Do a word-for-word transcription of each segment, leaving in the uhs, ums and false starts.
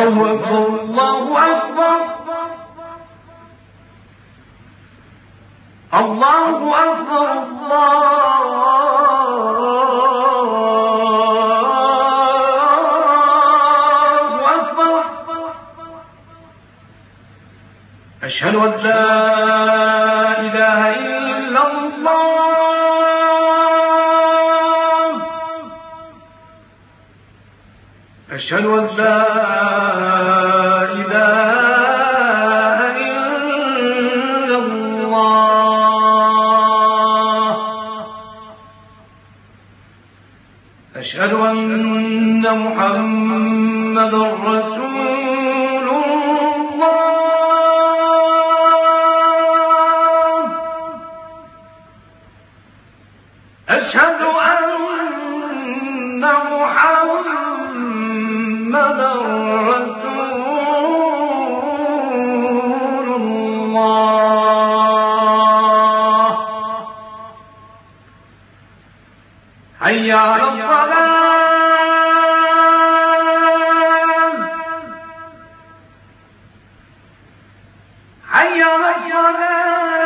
الله أكبر الله أكبر الله أكبر الله أكبر. أشهد أن لا إله إلا الله أشهد أن لا إله إلا الله أشهد أن محمدا رسول الله أشهد أن محمدا رسول الله. حي على الصلاة حي على الصلاة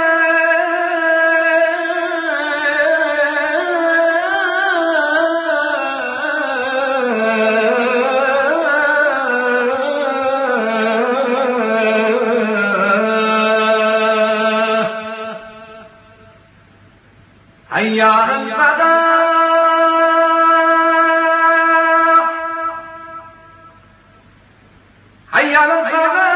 حي على الفلاح حي على الفلاح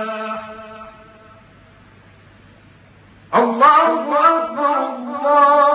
الله أكبر الله